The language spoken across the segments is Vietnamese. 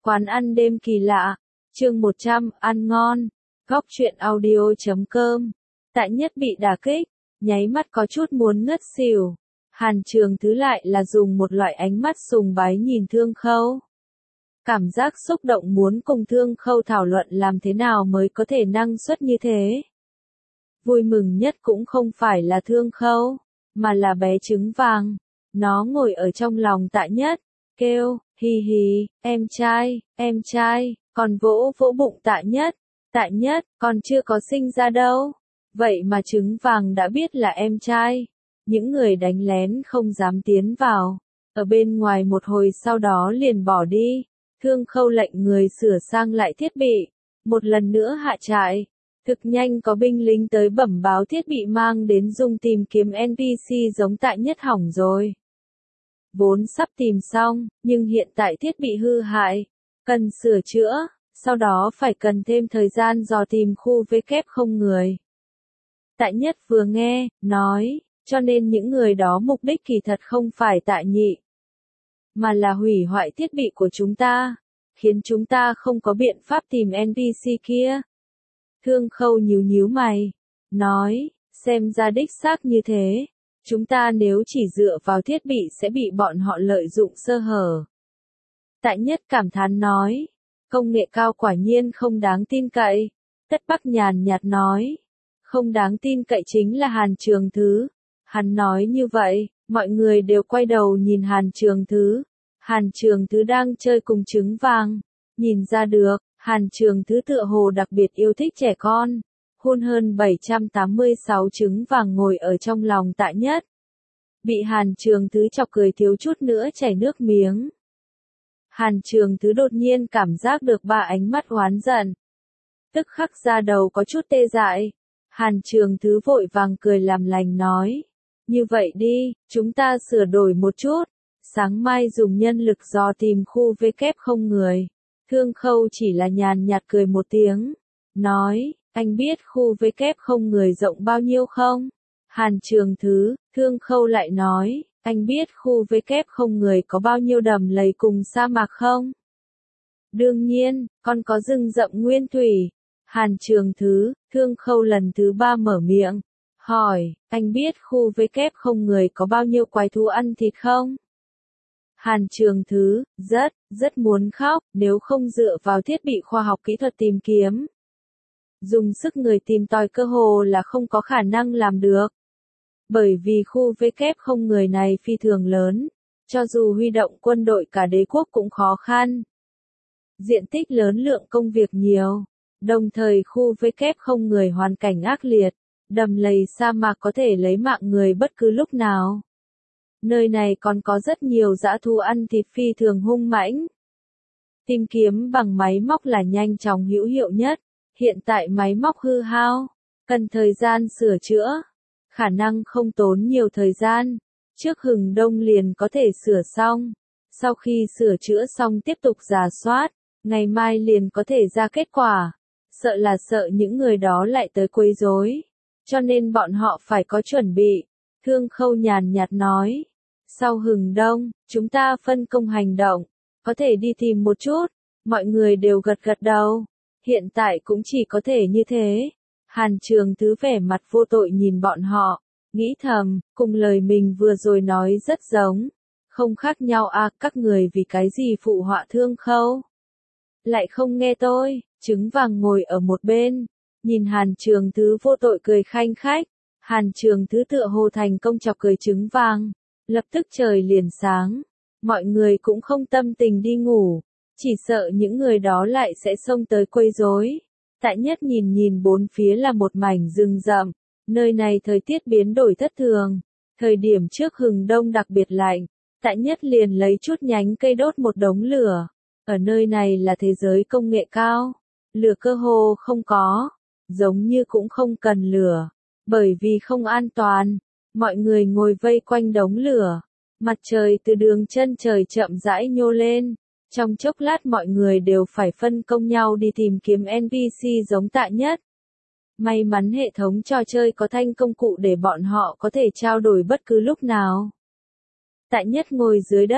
Quán ăn đêm kỳ lạ, chương 100, ăn ngon, góc truyện audio.com. Tại Nhất bị đả kích, nháy mắt có chút muốn ngất xỉu. Hàn Trường Thứ lại là dùng một loại ánh mắt sùng bái nhìn Thương Khâu. Cảm giác xúc động muốn cùng Thương Khâu thảo luận làm thế nào mới có thể năng suất như thế. Vui mừng nhất cũng không phải là Thương Khâu, mà là bé trứng vàng. Nó ngồi ở trong lòng Tạ Nhất, kêu, hì hì, em trai, còn vỗ vỗ bụng Tạ Nhất, con chưa có sinh ra đâu. Vậy mà trứng vàng đã biết là em trai. Những người đánh lén không dám tiến vào. Ở bên ngoài một hồi sau đó liền bỏ đi. Thương Khâu lệnh người sửa sang lại thiết bị. Một lần nữa hạ trại. Thực nhanh có binh lính tới bẩm báo thiết bị mang đến dùng tìm kiếm NPC giống Tạ Nhất hỏng rồi. Vốn sắp tìm xong, nhưng hiện tại thiết bị hư hại, cần sửa chữa, sau đó phải cần thêm thời gian dò tìm khu W không người. Tạ Nhất vừa nghe, nói, cho nên những người đó mục đích kỳ thật không phải Tạ Nhị, mà là hủy hoại thiết bị của chúng ta, khiến chúng ta không có biện pháp tìm NPC kia. Thương Khâu nhíu mày, nói, xem ra đích xác như thế. Chúng ta nếu chỉ dựa vào thiết bị sẽ bị bọn họ lợi dụng sơ hở. Tạ Nhất cảm thán nói, công nghệ cao quả nhiên không đáng tin cậy. Tất Bắc nhàn nhạt nói, không đáng tin cậy chính là Hàn Trường Thứ. Hắn nói như vậy, mọi người đều quay đầu nhìn Hàn Trường Thứ. Hàn Trường Thứ đang chơi cùng trứng vàng. Nhìn ra được, Hàn Trường Thứ tựa hồ đặc biệt yêu thích trẻ con. Hôn hơn 786 trứng vàng ngồi ở trong lòng Tạ Nhất. Bị Hàn Trường Thứ chọc cười thiếu chút nữa chảy nước miếng. Hàn Trường Thứ đột nhiên cảm giác được ba ánh mắt oán giận. Tức khắc da đầu có chút tê dại. Hàn Trường Thứ vội vàng cười làm lành nói. Như vậy đi, chúng ta sửa đổi một chút. Sáng mai dùng nhân lực dò tìm khu W không người. Thương Khâu chỉ là nhàn nhạt cười một tiếng. Nói, anh biết khu W không người rộng bao nhiêu không? Hàn Trường Thứ, Thương Khâu lại nói, anh biết khu W không người có bao nhiêu đầm lầy cùng sa mạc không? Đương nhiên, con có rừng rậm nguyên thủy. Hàn Trường Thứ, Thương Khâu lần thứ 3 mở miệng, hỏi, anh biết khu W không người có bao nhiêu quái thú ăn thịt không? Hàn Trường Thứ, rất muốn khóc, nếu không dựa vào thiết bị khoa học kỹ thuật tìm kiếm. Dùng sức người tìm tòi cơ hồ là không có khả năng làm được. Bởi vì khu W không người này phi thường lớn, cho dù huy động quân đội cả đế quốc cũng khó khăn. Diện tích lớn lượng công việc nhiều, đồng thời khu W không người hoàn cảnh ác liệt, đầm lầy sa mạc có thể lấy mạng người bất cứ lúc nào. Nơi này còn có rất nhiều dã thú ăn thịt phi thường hung mãnh. Tìm kiếm bằng máy móc là nhanh chóng hữu hiệu nhất. Hiện tại máy móc hư hao, cần thời gian sửa chữa, khả năng không tốn nhiều thời gian, trước hừng đông liền có thể sửa xong. Sau khi sửa chữa xong tiếp tục rà soát, ngày mai liền có thể ra kết quả. Sợ những người đó lại tới quấy rối, cho nên bọn họ phải có chuẩn bị. Thương Khâu nhàn nhạt nói, sau hừng đông, chúng ta phân công hành động, có thể đi tìm một chút. Mọi người đều gật đầu. Hiện tại cũng chỉ có thể như thế. Hàn Trường Thứ vẻ mặt vô tội nhìn bọn họ, nghĩ thầm, cùng lời mình vừa rồi nói rất giống. Không khác nhau à, các người vì cái gì phụ họa Thương Khâu? Lại không nghe tôi, trứng vàng ngồi ở một bên, nhìn Hàn Trường Thứ vô tội cười khanh khách. Hàn Trường Thứ tựa hồ thành công chọc cười trứng vàng, lập tức trời liền sáng. Mọi người cũng không tâm tình đi ngủ. Chỉ sợ những người đó lại sẽ xông tới quấy rối. Tạ Nhất nhìn bốn phía là một mảnh rừng rậm. Nơi này thời tiết biến đổi thất thường. Thời điểm trước hừng đông đặc biệt lạnh. Tạ Nhất liền lấy chút nhánh cây đốt một đống lửa. Ở nơi này là thế giới công nghệ cao. Lửa cơ hồ không có. Giống như cũng không cần lửa. Bởi vì không an toàn. Mọi người ngồi vây quanh đống lửa. Mặt trời từ đường chân trời chậm rãi nhô lên. Trong chốc lát mọi người đều phải phân công nhau đi tìm kiếm NPC giống Tạ Nhất. May mắn hệ thống trò chơi có thanh công cụ để bọn họ có thể trao đổi bất cứ lúc nào. Tạ Nhất ngồi dưới đất,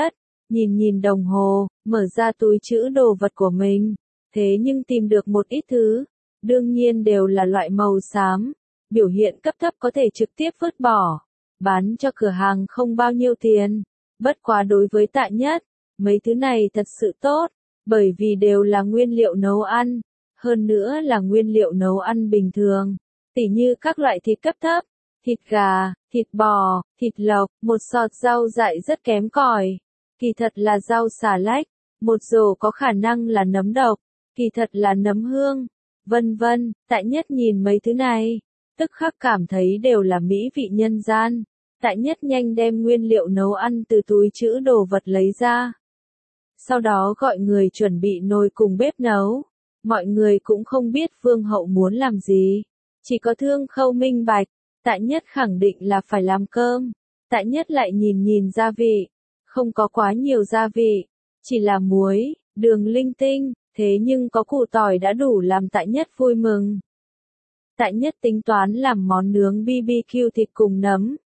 nhìn nhìn đồng hồ, mở ra túi trữ đồ vật của mình. Thế nhưng tìm được một ít thứ, đương nhiên đều là loại màu xám, biểu hiện cấp thấp có thể trực tiếp vứt bỏ, bán cho cửa hàng không bao nhiêu tiền. Bất quá đối với Tạ Nhất, mấy thứ này thật sự tốt, bởi vì đều là nguyên liệu nấu ăn, hơn nữa là nguyên liệu nấu ăn bình thường, tỉ như các loại thịt cấp thấp, thịt gà, thịt bò, thịt lộc, một sọt rau dại rất kém cỏi, kỳ thật là rau xà lách, một rổ có khả năng là nấm độc, kỳ thật là nấm hương, vân vân. Tạ Nhất nhìn mấy thứ này, tức khắc cảm thấy đều là mỹ vị nhân gian. Tạ Nhất nhanh đem nguyên liệu nấu ăn từ túi trữ đồ vật lấy ra. Sau đó gọi người chuẩn bị nồi cùng bếp nấu. Mọi người cũng không biết Vương hậu muốn làm gì. Chỉ có Thương Khâu minh bạch, Tạ Nhất khẳng định là phải làm cơm. Tạ Nhất lại nhìn nhìn gia vị. Không có quá nhiều gia vị. Chỉ là muối, đường linh tinh, thế nhưng có củ tỏi đã đủ làm Tạ Nhất vui mừng. Tạ Nhất tính toán làm món nướng BBQ thịt cùng nấm.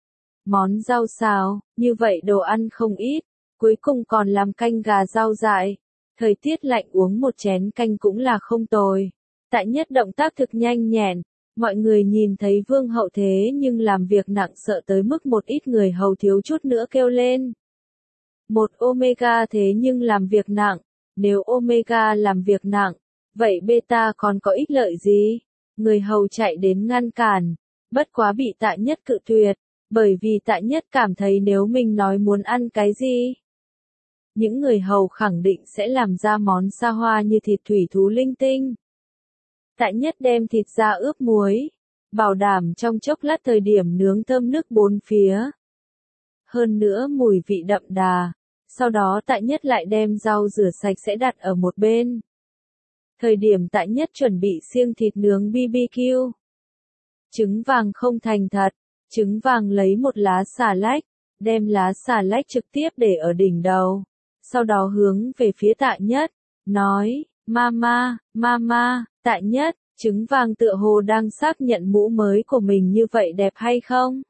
Món rau xào, như vậy đồ ăn không ít, cuối cùng còn làm canh gà rau dại. Thời tiết lạnh uống một chén canh cũng là không tồi. Tạ Nhất động tác thực nhanh nhẹn, mọi người nhìn thấy Vương hậu thế nhưng làm việc nặng sợ tới mức một ít người hầu thiếu chút nữa kêu lên. Một omega thế nhưng làm việc nặng, nếu omega làm việc nặng, vậy beta còn có ích lợi gì? Người hầu chạy đến ngăn cản, bất quá bị Tạ Nhất cự tuyệt, bởi vì Tạ Nhất cảm thấy nếu mình nói muốn ăn cái gì, những người hầu khẳng định sẽ làm ra món xa hoa như thịt thủy thú linh tinh. Tạ Nhất đem thịt ra ướp muối, bảo đảm trong chốc lát thời điểm nướng thơm nức bốn phía. Hơn nữa mùi vị đậm đà, sau đó Tạ Nhất lại đem rau rửa sạch sẽ đặt ở một bên. Thời điểm Tạ Nhất chuẩn bị xiêng thịt nướng BBQ. Trứng vàng không thành thật, trứng vàng lấy một lá xà lách, đem lá xà lách trực tiếp để ở đỉnh đầu. Sau đó hướng về phía Tạ Nhất, nói, Mama, Mama, Tạ Nhất, trứng vàng tựa hồ đang xác nhận mũ mới của mình như vậy đẹp hay không?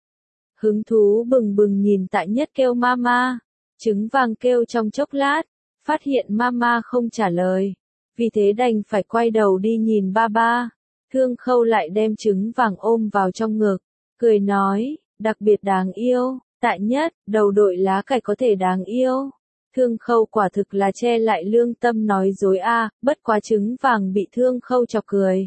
Hứng thú bừng bừng nhìn Tạ Nhất kêu Mama, trứng vàng kêu trong chốc lát, phát hiện Mama không trả lời, vì thế đành phải quay đầu đi nhìn ba. Thương Khâu lại đem trứng vàng ôm vào trong ngực, cười nói, đặc biệt đáng yêu, Tạ Nhất, đầu đội lá cải có thể đáng yêu. Thương Khâu quả thực là che lại lương tâm nói dối bất quá trứng vàng bị Thương Khâu chọc cười.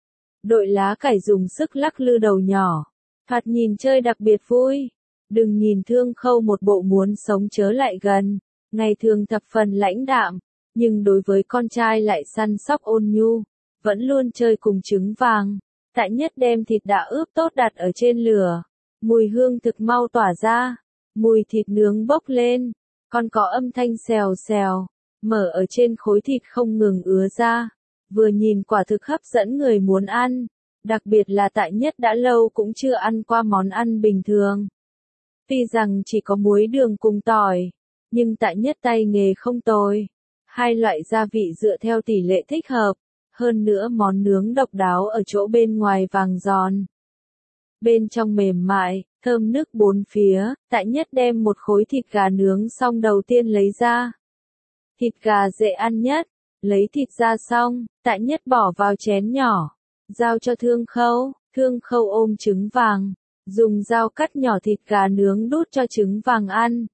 Đội lá cải dùng sức lắc lư đầu nhỏ, thoạt nhìn chơi đặc biệt vui. Đừng nhìn Thương Khâu một bộ muốn sống chớ lại gần, ngày thường thập phần lãnh đạm, nhưng đối với con trai lại săn sóc ôn nhu, vẫn luôn chơi cùng trứng vàng. Tạ Nhất đem thịt đã ướp tốt đặt ở trên lửa, mùi hương thực mau tỏa ra, mùi thịt nướng bốc lên, còn có âm thanh xèo xèo, mở ở trên khối thịt không ngừng ứa ra, vừa nhìn quả thực hấp dẫn người muốn ăn, đặc biệt là Tạ Nhất đã lâu cũng chưa ăn qua món ăn bình thường. Tuy rằng chỉ có muối đường cùng tỏi, nhưng Tạ Nhất tay nghề không tồi, hai loại gia vị dựa theo tỷ lệ thích hợp, hơn nữa món nướng độc đáo ở chỗ bên ngoài vàng giòn, bên trong mềm mại, thơm nức bốn phía. Tạ Nhất đem một khối thịt gà nướng xong đầu tiên lấy ra. Thịt gà dễ ăn nhất, lấy thịt ra xong, Tạ Nhất bỏ vào chén nhỏ, giao cho Thương Khâu. Thương Khâu ôm trứng vàng, dùng dao cắt nhỏ thịt gà nướng đút cho trứng vàng ăn.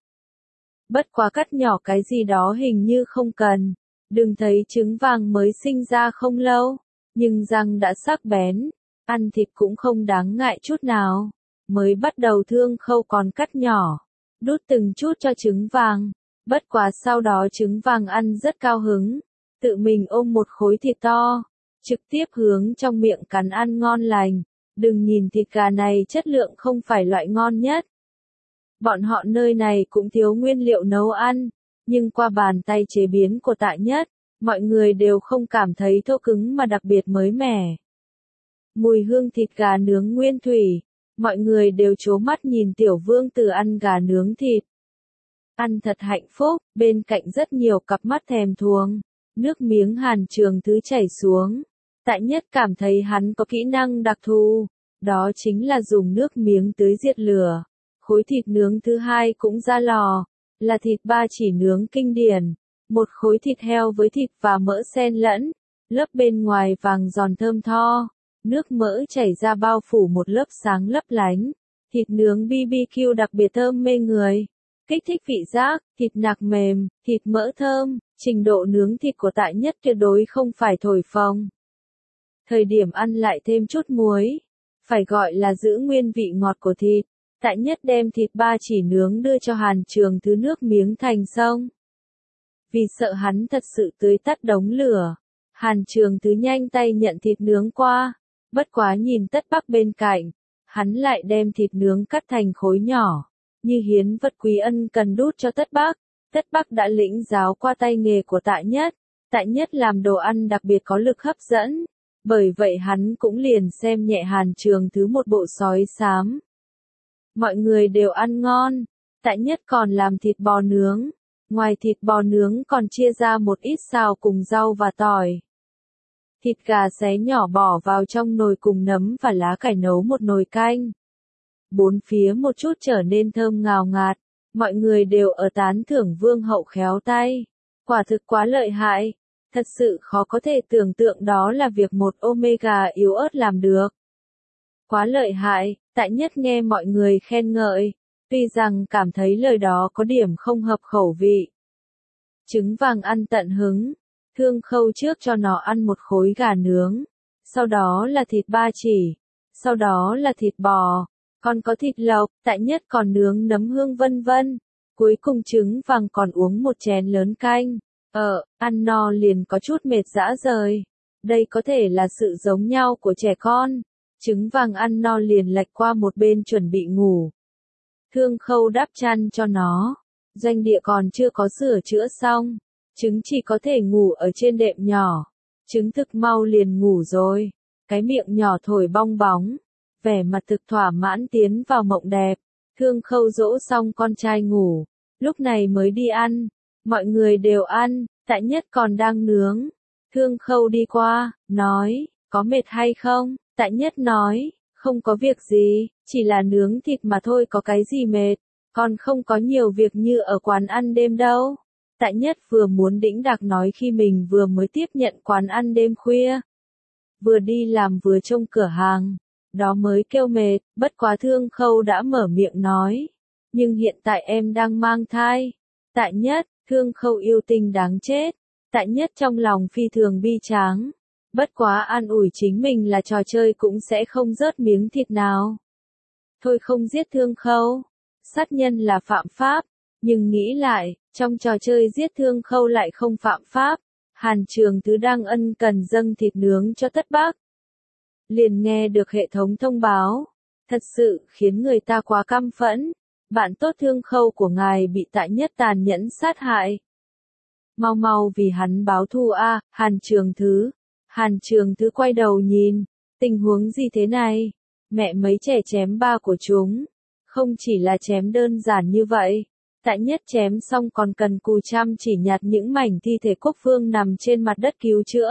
Bất quá cắt nhỏ cái gì đó hình như không cần, đừng thấy trứng vàng mới sinh ra không lâu, nhưng răng đã sắc bén, ăn thịt cũng không đáng ngại chút nào. Mới bắt đầu Thương Khâu còn cắt nhỏ, đút từng chút cho trứng vàng, bất quá sau đó trứng vàng ăn rất cao hứng, tự mình ôm một khối thịt to, trực tiếp hướng trong miệng cắn ăn ngon lành. Đừng nhìn thịt gà này chất lượng không phải loại ngon nhất. Bọn họ nơi này cũng thiếu nguyên liệu nấu ăn, nhưng qua bàn tay chế biến của Tạ Nhất, mọi người đều không cảm thấy thô cứng mà đặc biệt mới mẻ. Mùi hương thịt gà nướng nguyên thủy, mọi người đều trố mắt nhìn tiểu vương tử ăn gà nướng thịt. Ăn thật hạnh phúc, bên cạnh rất nhiều cặp mắt thèm thuồng, nước miếng Hàn Trường Thứ chảy xuống. Tạ Nhất cảm thấy hắn có kỹ năng đặc thù, đó chính là dùng nước miếng tưới diệt lửa. Khối thịt nướng thứ hai cũng ra lò, là thịt ba chỉ nướng kinh điển, một khối thịt heo với thịt và mỡ xen lẫn, lớp bên ngoài vàng giòn thơm tho, nước mỡ chảy ra bao phủ một lớp sáng lấp lánh, thịt nướng BBQ đặc biệt thơm mê người, kích thích vị giác, thịt nạc mềm, thịt mỡ thơm, trình độ nướng thịt của Tại Nhất tuyệt đối không phải thổi phồng. Thời điểm ăn lại thêm chút muối, phải gọi là giữ nguyên vị ngọt của thịt. Tại Nhất đem thịt ba chỉ nướng đưa cho Hàn Trường Thứ nước miếng thành sông. Vì sợ hắn thật sự tưới tắt đống lửa, Hàn Trường Thứ nhanh tay nhận thịt nướng qua, bất quá nhìn Tất Bắc bên cạnh, hắn lại đem thịt nướng cắt thành khối nhỏ, như hiến vật quý ân cần đút cho Tất Bắc. Tất Bắc đã lĩnh giáo qua tay nghề của Tại Nhất, Tại Nhất làm đồ ăn đặc biệt có lực hấp dẫn, bởi vậy hắn cũng liền xem nhẹ Hàn Trường Thứ một bộ sói xám. Mọi người đều ăn ngon, Tại Nhất còn làm thịt bò nướng, ngoài thịt bò nướng còn chia ra một ít xào cùng rau và tỏi. Thịt gà xé nhỏ bỏ vào trong nồi cùng nấm và lá cải nấu một nồi canh. Bốn phía một chút trở nên thơm ngào ngạt, mọi người đều ở tán thưởng Vương Hậu khéo tay. Quả thực quá lợi hại, thật sự khó có thể tưởng tượng đó là việc một Omega yếu ớt làm được. Quá lợi hại, Tại Nhất nghe mọi người khen ngợi, tuy rằng cảm thấy lời đó có điểm không hợp khẩu vị. Trứng vàng ăn tận hứng, Thương Khâu trước cho nó ăn một khối gà nướng, sau đó là thịt ba chỉ, sau đó là thịt bò, còn có thịt lộc, Tại Nhất còn nướng nấm hương vân vân, cuối cùng trứng vàng còn uống một chén lớn canh. Ăn no liền có chút mệt rã rời. Đây có thể là sự giống nhau của trẻ con. Trứng vàng ăn no liền lệch qua một bên chuẩn bị ngủ. Thương Khâu đắp chăn cho nó. Doanh địa còn chưa có sửa chữa xong. Trứng chỉ có thể ngủ ở trên đệm nhỏ. Trứng thực mau liền ngủ rồi. Cái miệng nhỏ thổi bong bóng. Vẻ mặt thực thỏa mãn tiến vào mộng đẹp. Thương Khâu dỗ xong con trai ngủ. Lúc này mới đi ăn. Mọi người đều ăn, Tại Nhất còn đang nướng. Thương Khâu đi qua, nói, có mệt hay không? Tại Nhất nói, không có việc gì, chỉ là nướng thịt mà thôi, có cái gì mệt, còn không có nhiều việc như ở quán ăn đêm đâu. Tại Nhất vừa muốn đĩnh đạc nói khi mình vừa mới tiếp nhận quán ăn đêm khuya. Vừa đi làm vừa trông cửa hàng, đó mới kêu mệt, bất quá Thương Khâu đã mở miệng nói. Nhưng hiện tại em đang mang thai. Tại Nhất, Thương Khâu yêu tinh đáng chết. Tại Nhất trong lòng phi thường bi tráng. Bất quá an ủi chính mình là trò chơi cũng sẽ không rớt miếng thịt nào. Thôi không giết Thương Khâu. Sát nhân là phạm pháp. Nhưng nghĩ lại, trong trò chơi giết Thương Khâu lại không phạm pháp. Hàn Trường Thứ đang ân cần dâng thịt nướng cho Tất Bắc. Liền nghe được hệ thống thông báo. Thật sự khiến người ta quá căm phẫn. Bạn tốt Thương Khâu của ngài bị Tại Nhất tàn nhẫn sát hại. Mau mau vì hắn báo thù a, Hàn Trường Thứ. Hàn Trường Thứ quay đầu nhìn, tình huống gì thế này? Mẹ mấy trẻ chém ba của chúng. Không chỉ là chém đơn giản như vậy. Tại Nhất chém xong còn cần cù chăm chỉ nhặt những mảnh thi thể quốc vương nằm trên mặt đất cứu chữa.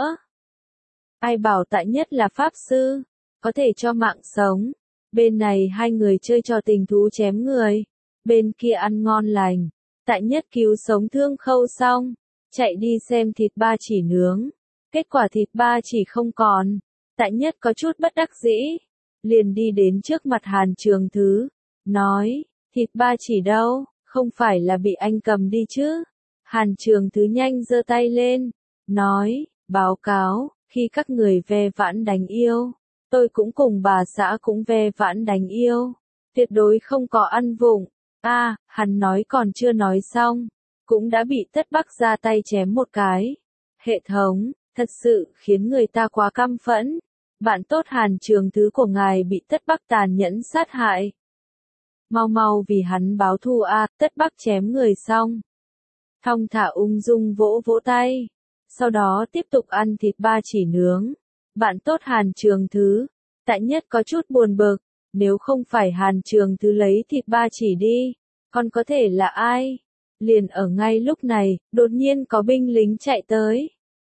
Ai bảo Tại Nhất là pháp sư, có thể cho mạng sống. Bên này hai người chơi trò tình thú chém người, bên kia ăn ngon lành. Tại Nhất cứu sống Thương Khâu xong, chạy đi xem thịt ba chỉ nướng. Kết quả thịt ba chỉ không còn. Tại Nhất có chút bất đắc dĩ, liền đi đến trước mặt Hàn Trường Thứ, nói, thịt ba chỉ đâu, không phải là bị anh cầm đi chứ? Hàn Trường Thứ nhanh giơ tay lên, nói, báo cáo, khi các người ve vãn đánh yêu. Tôi cũng cùng bà xã cũng ve vãn đánh yêu. Tuyệt đối không có ăn vụng. Hắn nói còn chưa nói xong. Cũng đã bị Tất Bắc ra tay chém một cái. Hệ thống, thật sự khiến người ta quá căm phẫn. Bạn tốt Hàn Trường Thứ của ngài bị Tất Bắc tàn nhẫn sát hại. Mau mau vì hắn báo thù Tất Bắc chém người xong. Thong thả ung dung vỗ vỗ tay. Sau đó tiếp tục ăn thịt ba chỉ nướng. Bạn tốt Hàn Trường Thứ. Tại Nhất có chút buồn bực. Nếu không phải Hàn Trường Thứ lấy thịt ba chỉ đi, còn có thể là ai? Liền ở ngay lúc này, đột nhiên có binh lính chạy tới.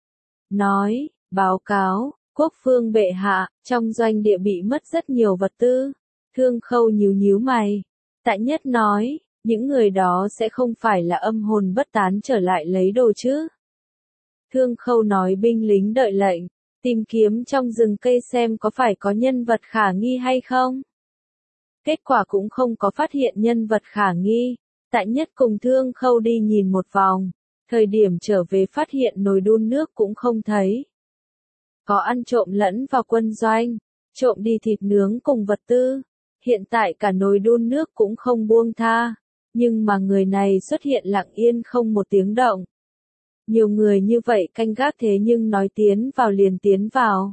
Nói, báo cáo, quốc phương bệ hạ, trong doanh địa bị mất rất nhiều vật tư. Thương Khâu nhíu nhíu mày. Tại Nhất nói, những người đó sẽ không phải là âm hồn bất tán trở lại lấy đồ chứ? Thương Khâu nói binh lính đợi lệnh, tìm kiếm trong rừng cây xem có phải có nhân vật khả nghi hay không. Kết quả cũng không có phát hiện nhân vật khả nghi. Tại Nhất cùng Thương Khâu đi nhìn một vòng, thời điểm trở về phát hiện nồi đun nước cũng không thấy. Có ăn trộm lẫn vào quân doanh, trộm đi thịt nướng cùng vật tư. Hiện tại cả nồi đun nước cũng không buông tha, nhưng mà người này xuất hiện lặng yên không một tiếng động. Nhiều người như vậy canh gác thế nhưng nói tiến vào liền tiến vào.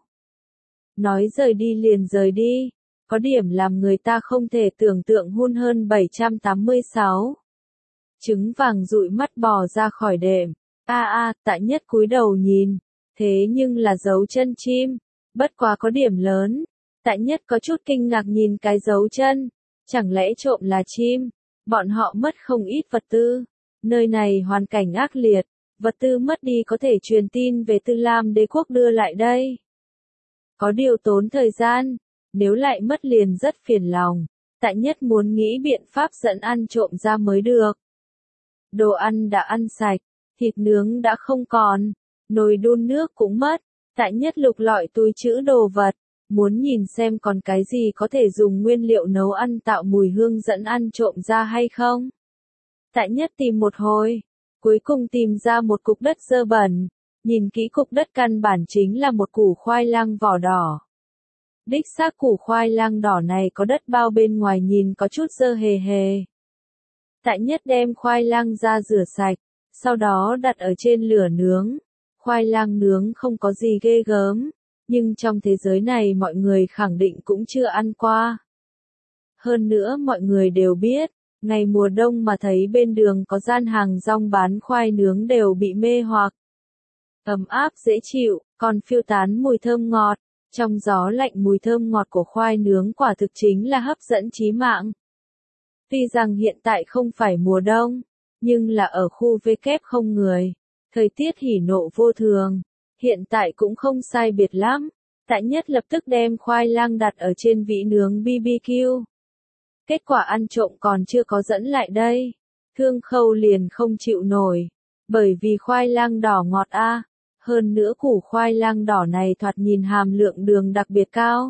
Nói rời đi liền rời đi, có điểm làm người ta không thể tưởng tượng hun hơn 786. Trứng vàng dụi mắt bò ra khỏi đệm, Tại Nhất cúi đầu nhìn, thế nhưng là dấu chân chim, bất quá có điểm lớn. Tại Nhất có chút kinh ngạc nhìn cái dấu chân, chẳng lẽ trộm là chim, bọn họ mất không ít vật tư, nơi này hoàn cảnh ác liệt, vật tư mất đi có thể truyền tin về Tư Lam đế quốc đưa lại đây. Có điều tốn thời gian, nếu lại mất liền rất phiền lòng, Tại Nhất muốn nghĩ biện pháp dẫn ăn trộm ra mới được. Đồ ăn đã ăn sạch, thịt nướng đã không còn, nồi đun nước cũng mất, Tại Nhất lục lọi túi trữ đồ vật, muốn nhìn xem còn cái gì có thể dùng nguyên liệu nấu ăn tạo mùi hương dẫn ăn trộm ra hay không. Tại Nhất tìm một hồi, cuối cùng tìm ra một cục đất dơ bẩn, nhìn kỹ cục đất căn bản chính là một củ khoai lang vỏ đỏ. Đích xác củ khoai lang đỏ này có đất bao bên ngoài nhìn có chút dơ hề hề. Tại Nhất đem khoai lang ra rửa sạch, sau đó đặt ở trên lửa nướng. Khoai lang nướng không có gì ghê gớm, nhưng trong thế giới này mọi người khẳng định cũng chưa ăn qua. Hơn nữa mọi người đều biết, ngày mùa đông mà thấy bên đường có gian hàng rong bán khoai nướng đều bị mê hoặc. Ấm áp dễ chịu, còn phiêu tán mùi thơm ngọt, trong gió lạnh mùi thơm ngọt của khoai nướng quả thực chính là hấp dẫn chí mạng. Tuy rằng hiện tại không phải mùa đông, nhưng là ở khu W không người, thời tiết hỉ nộ vô thường, hiện tại cũng không sai biệt lắm. Tại Nhất lập tức đem khoai lang đặt ở trên vỉ nướng BBQ. Kết quả ăn trộm còn chưa có dẫn lại đây, Thương Khâu liền không chịu nổi, bởi vì khoai lang đỏ ngọt hơn nữa củ khoai lang đỏ này thoạt nhìn hàm lượng đường đặc biệt cao.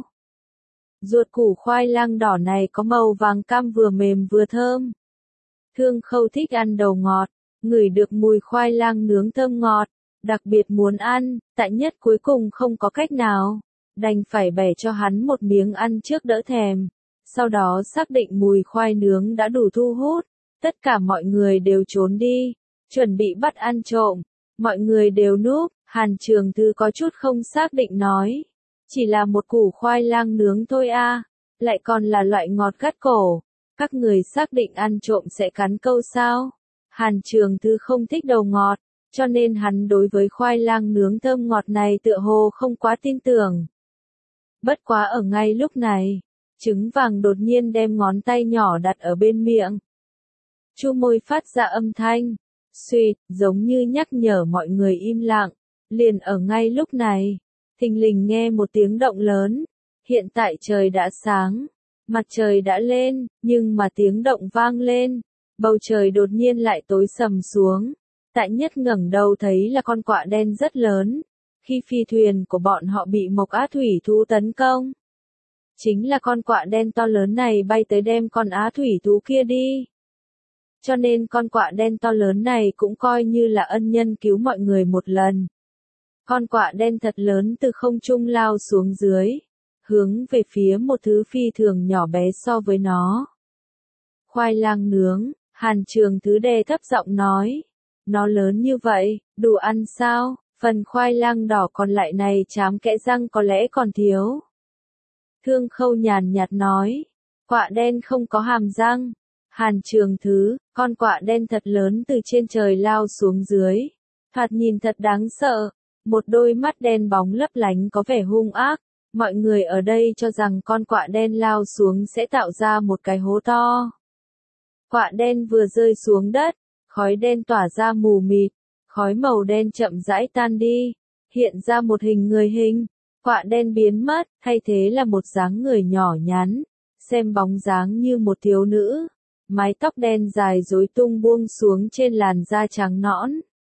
Ruột củ khoai lang đỏ này có màu vàng cam vừa mềm vừa thơm. Thương Khâu thích ăn đầu ngọt, ngửi được mùi khoai lang nướng thơm ngọt, đặc biệt muốn ăn. Tại Nhất cuối cùng không có cách nào, đành phải bẻ cho hắn một miếng ăn trước đỡ thèm. Sau đó xác định mùi khoai nướng đã đủ thu hút, tất cả mọi người đều trốn đi, chuẩn bị bắt ăn trộm. Mọi người đều núp, Hàn Trường Thư có chút không xác định nói. Chỉ là một củ khoai lang nướng thôi lại còn là loại ngọt gắt cổ. Các người xác định ăn trộm sẽ cắn câu sao? Hàn Trường Thư không thích đầu ngọt, cho nên hắn đối với khoai lang nướng thơm ngọt này tựa hồ không quá tin tưởng. Bất quá ở ngay lúc này, Trứng vàng đột nhiên đem ngón tay nhỏ đặt ở bên miệng. Chu môi phát ra âm thanh, suýt, giống như nhắc nhở mọi người im lặng. Liền ở ngay lúc này, thình lình nghe một tiếng động lớn. Hiện tại trời đã sáng, mặt trời đã lên, nhưng mà tiếng động vang lên, bầu trời đột nhiên lại tối sầm xuống. Tại Nhất ngẩng đầu thấy là con quạ đen rất lớn, khi phi thuyền của bọn họ bị một á thủy thú tấn công. Chính là con quạ đen to lớn này bay tới đem con á thủy thú kia đi. Cho nên con quạ đen to lớn này cũng coi như là ân nhân cứu mọi người một lần. Con quạ đen thật lớn từ không trung lao xuống dưới, hướng về phía một thứ phi thường nhỏ bé so với nó. Khoai lang nướng, Hàn Trường Thứ đè thấp giọng nói. Nó lớn như vậy, đủ ăn sao? Phần khoai lang đỏ còn lại này chám kẽ răng có lẽ còn thiếu. Thương Khâu nhàn nhạt nói. Quạ đen không có hàm răng. Hàn Trường Thứ, con quạ đen thật lớn từ trên trời lao xuống dưới. Thoạt nhìn thật đáng sợ. Một đôi mắt đen bóng lấp lánh có vẻ hung ác. Mọi người ở đây cho rằng con quạ đen lao xuống sẽ tạo ra một cái hố to. Quạ đen vừa rơi xuống đất, khói đen tỏa ra mù mịt, khói màu đen chậm rãi tan đi, hiện ra một hình người hình. Quạ đen biến mất, thay thế là một dáng người nhỏ nhắn, xem bóng dáng như một thiếu nữ. mái tóc đen dài rối tung buông xuống trên làn da trắng nõn.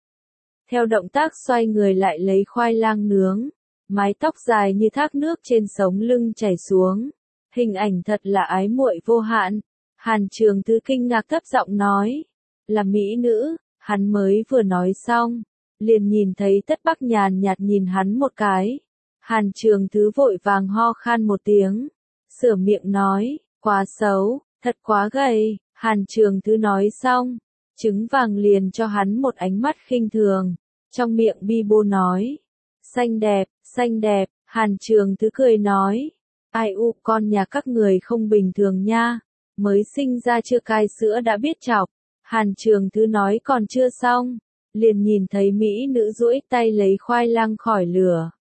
Theo động tác xoay người lại lấy khoai lang nướng, mái tóc dài như thác nước trên sống lưng chảy xuống. Hình ảnh thật là ái muội vô hạn. Hàn Trường Thứ kinh ngạc thấp giọng nói, là mỹ nữ. Hắn mới vừa nói xong, liền nhìn thấy Tất Bắc nhàn nhạt nhìn hắn một cái. Hàn Trường Thứ vội vàng ho khan một tiếng, sửa miệng nói, quá xấu, thật quá gầy. Hàn Trường Thứ nói xong, Trứng Vàng liền cho hắn một ánh mắt khinh thường, trong miệng bi bô nói, xanh đẹp, xanh đẹp. Hàn Trường Thứ cười nói, ai u, con nhà các người không bình thường nha, mới sinh ra chưa cai sữa đã biết chọc. Hàn Trường Thứ nói còn chưa xong, liền nhìn thấy mỹ nữ duỗi tay lấy khoai lang khỏi lửa.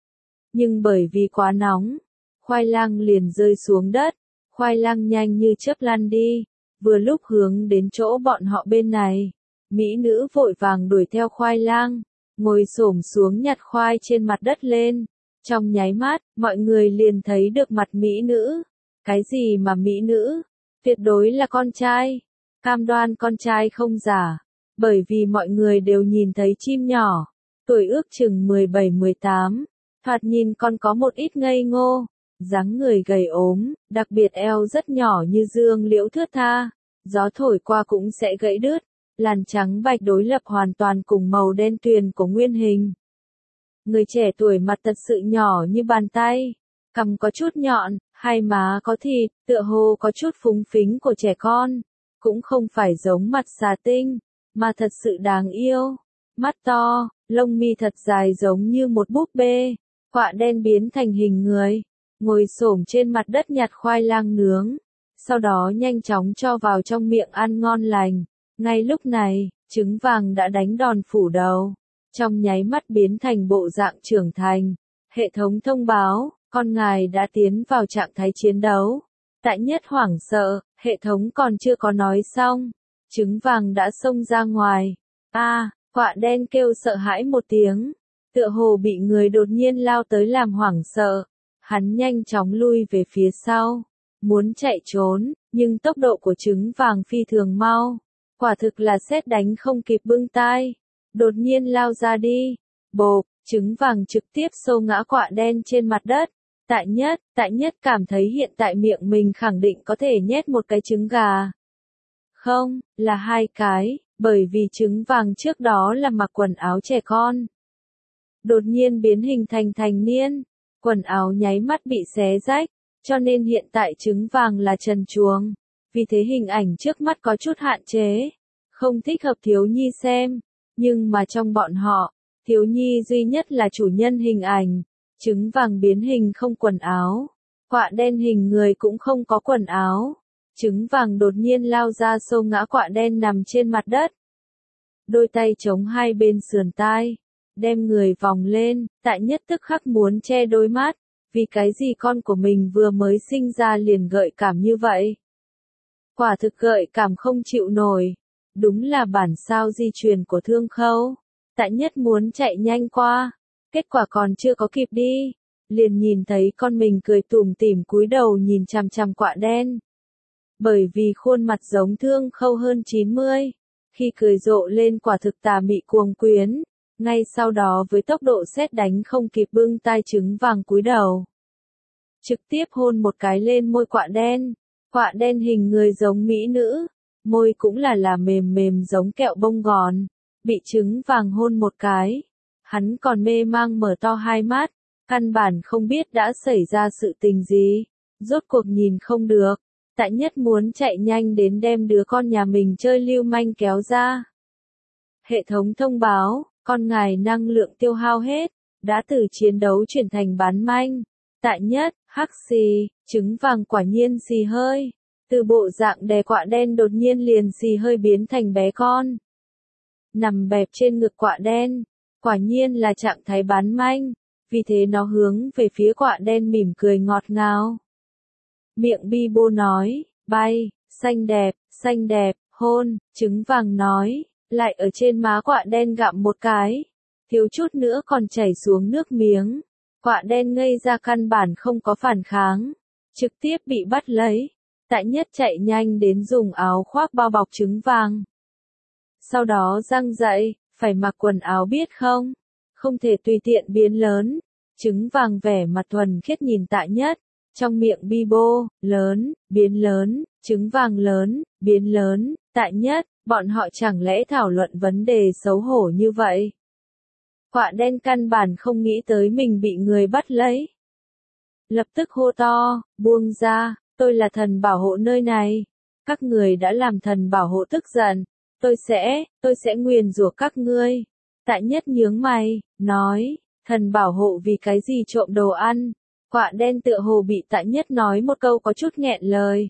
Nhưng bởi vì quá nóng, khoai lang liền rơi xuống đất, khoai lang nhanh như chớp lăn đi, vừa lúc hướng đến chỗ bọn họ bên này. Mỹ nữ vội vàng đuổi theo khoai lang, ngồi xổm xuống nhặt khoai trên mặt đất lên. Trong nháy mắt, mọi người liền thấy được mặt mỹ nữ. Cái gì mà mỹ nữ? Tuyệt đối là con trai. Cam đoan con trai không giả. Bởi vì mọi người đều nhìn thấy chim nhỏ, tuổi ước chừng 17-18, thoạt nhìn còn có một ít ngây ngô, dáng người gầy ốm, đặc biệt eo rất nhỏ như dương liễu thướt tha, gió thổi qua cũng sẽ gãy đứt, làn trắng bạch đối lập hoàn toàn cùng màu đen tuyền của nguyên hình. Người trẻ tuổi mặt thật sự nhỏ như bàn tay, cằm có chút nhọn, hai má có thịt, tựa hồ có chút phúng phính của trẻ con, cũng không phải giống mặt xà tinh, mà thật sự đáng yêu. Mắt to, lông mi thật dài giống như một búp bê, quạ đen biến thành hình người, ngồi xổm trên mặt đất nhặt khoai lang nướng, sau đó nhanh chóng cho vào trong miệng ăn ngon lành. Ngay lúc này, Trứng Vàng đã đánh đòn phủ đầu, trong nháy mắt biến thành bộ dạng trưởng thành. Hệ thống thông báo, con ngài đã tiến vào trạng thái chiến đấu. Tại Nhất hoảng sợ, hệ thống còn chưa có nói xong, Trứng Vàng đã xông ra ngoài. Quạ đen kêu sợ hãi một tiếng, tựa hồ bị người đột nhiên lao tới làm hoảng sợ. Hắn nhanh chóng lui về phía sau, muốn chạy trốn, nhưng tốc độ của Trứng Vàng phi thường mau. Quả thực là sét đánh không kịp bưng tai. Đột nhiên lao ra đi. Bộp, Trứng Vàng trực tiếp xô ngã quạ đen trên mặt đất. Tại Nhất cảm thấy hiện tại miệng mình khẳng định có thể nhét một cái trứng gà. Không, là hai cái, bởi vì Trứng Vàng trước đó là mặc quần áo trẻ con. Đột nhiên biến hình thành thành niên, quần áo nháy mắt bị xé rách, cho nên hiện tại Trứng Vàng là trần truồng. Vì thế hình ảnh trước mắt có chút hạn chế, không thích hợp thiếu nhi xem, nhưng mà trong bọn họ, thiếu nhi duy nhất là chủ nhân hình ảnh. Trứng Vàng biến hình không quần áo, quạ đen hình người cũng không có quần áo. Trứng Vàng đột nhiên lao ra xô ngã quạ đen nằm trên mặt đất. Đôi tay chống hai bên sườn tai, đem người vòng lên. Tại Nhất tức khắc muốn che đôi mắt, vì cái gì con của mình vừa mới sinh ra liền gợi cảm như vậy. Quả thực gợi cảm không chịu nổi, đúng là bản sao di truyền của Thương Khâu. Tại Nhất muốn chạy nhanh qua, kết quả còn chưa có kịp đi, liền nhìn thấy con mình cười tủm tỉm cúi đầu nhìn chằm chằm quạ đen. Bởi vì khuôn mặt giống Thương Khâu hơn 90, khi cười rộ lên quả thực tà mị cuồng quyến, ngay sau đó với tốc độ sét đánh không kịp bưng tai Trứng Vàng cúi đầu. Trực tiếp hôn một cái lên môi quạ đen hình người giống mỹ nữ, môi cũng là mềm mềm giống kẹo bông gòn, bị Trứng Vàng hôn một cái. Hắn còn mê mang mở to hai mắt, căn bản không biết đã xảy ra sự tình gì, rốt cuộc nhìn không được. Tại Nhất muốn chạy nhanh đến đem đứa con nhà mình chơi lưu manh kéo ra. Hệ thống thông báo, con ngài năng lượng tiêu hao hết, đã từ chiến đấu chuyển thành bán manh. Tại Nhất, hắc xì, Trứng Vàng quả nhiên xì hơi. Từ bộ dạng đè quạ đen đột nhiên liền xì hơi biến thành bé con. Nằm bẹp trên ngực quạ đen, quả nhiên là trạng thái bán manh, vì thế nó hướng về phía quạ đen mỉm cười ngọt ngào. Miệng bi bô nói, bay, xanh đẹp, hôn. Trứng Vàng nói, lại ở trên má quạ đen gặm một cái, thiếu chút nữa còn chảy xuống nước miếng. Quạ đen ngây ra căn bản không có phản kháng, trực tiếp bị bắt lấy. Tại Nhất chạy nhanh đến dùng áo khoác bao bọc trứng vàng. Sau đó răng dậy, phải mặc quần áo biết không? Không thể tùy tiện biến lớn. Trứng vàng vẻ mặt thuần khiết nhìn Tại Nhất, trong miệng bi bô, lớn, biến lớn, trứng vàng lớn, biến lớn, Tại Nhất, bọn họ chẳng lẽ thảo luận vấn đề xấu hổ như vậy? Quạ đen căn bản không nghĩ tới mình bị người bắt lấy. Lập tức hô to, buông ra, tôi là thần bảo hộ nơi này. Các người đã làm thần bảo hộ tức giận. Tôi sẽ nguyền rủa các ngươi. Tại Nhất nhướng mày, nói, thần bảo hộ vì cái gì trộm đồ ăn. Quạ đen tựa hồ bị Tại Nhất nói một câu có chút nghẹn lời.